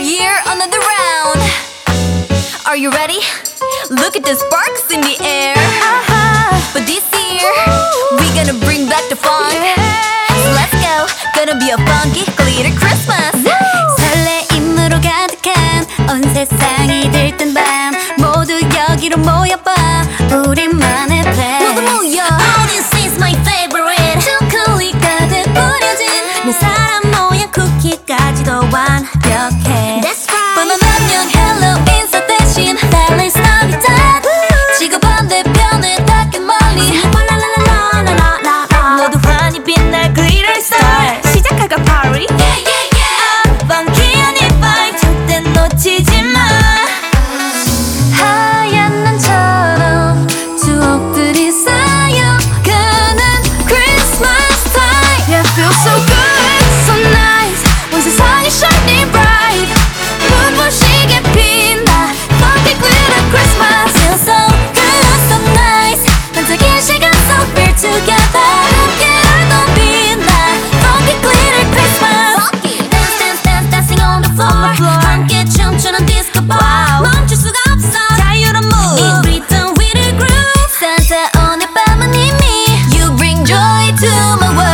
year, another round. Are you ready? Look at the sparks in the air. But this year, we gonna bring back the fun. So let's go, gonna be a funky glitter Christmas. 설레임으로 가득한 온 세상이 들뜬 밤 모두 여기로 모여봐 우리만의 plan. 모두 모여. Oh, this is my favorite. 초콜릿 가득 뿌려진 내 사람 모양 쿠키까지도 완벽해. That's right. 뻔뻔한 hello 인사 대신 달릴 스토리 time. 지구 반대편에 닿게 멀리 모두 환히 빛날 glitter star. 시작할까 party? Yeah, yeah, yeah. funky한 이 vibe 절대 놓치지 마. 하얀 난처럼 추억들이 쌓여가는 Christmas time. Yeah, feels so good, so nice. 온 세상이 shining bright. 눈부시게 빛나 funky glitter Christmas. Feels so good, so nice. 반짝인 시간 속 we're together. 함께 알던 빛나 funky glitter Christmas. Dance, dance, dance, dancing on the floor. 함께 춤추는 disco ball. 멈출 수가 없어 자유로운 move. In rhythm with a groove. Santa 오늘 밤은 이미 You bring joy to my world.